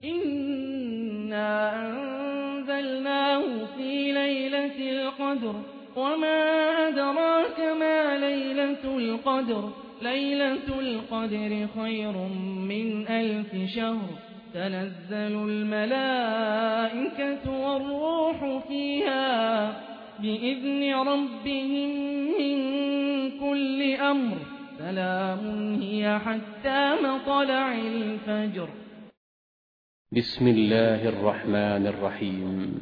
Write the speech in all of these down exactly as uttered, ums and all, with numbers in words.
إِنَّا أَنزَلْنَاهُ فِي لَيْلَةِ الْقَدْرِ وَمَا أَدْرَاكَ مَا لَيْلَةُ الْقَدْرِ لَيْلَةُ الْقَدْرِ خَيْرٌ مِّنْ أَلْفِ شَهْرٍ تَنَزَّلُ الْمَلَائِكَةُ وَالرُّوحُ فِيهَا بِإِذْنِ رَبِّهِم مِّن كُلِّ أَمْرٍ سَلَامٌ هِيَ حَتَّىٰ مَطْلَعِ الْفَجْرِ. بسم الله الرحمن الرحيم.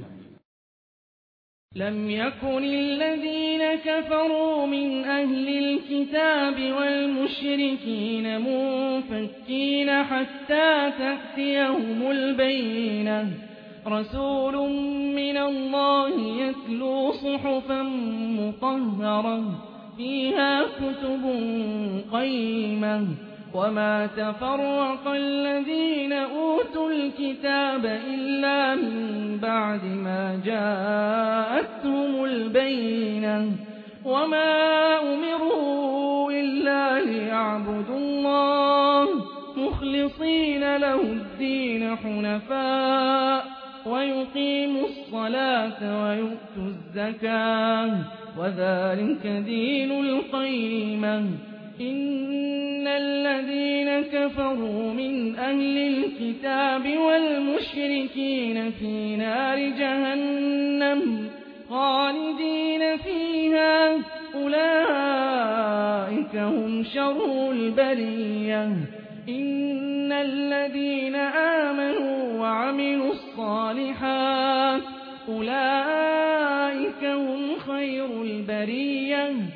لم يكن الذين كفروا من أهل الكتاب والمشركين منفكين حتى تأتيهم البينة رسول من الله يتلو صحفا مطهرة فيها كتب قيمة وما تفرق الذين أوتوا الكتاب إلا من بعد ما جاءتهم البينة وما أمروا إلا ليعبدوا الله مخلصين له الدين حنفاء ويقيموا الصلاة ويؤتوا الزكاة وذلك دين القيمة. إن الذين كفروا من أهل الكتاب والمشركين في نار جهنم خالدين فيها أولئك هم شر البرية. إن الذين آمنوا وعملوا الصالحات أولئك هم خير البرية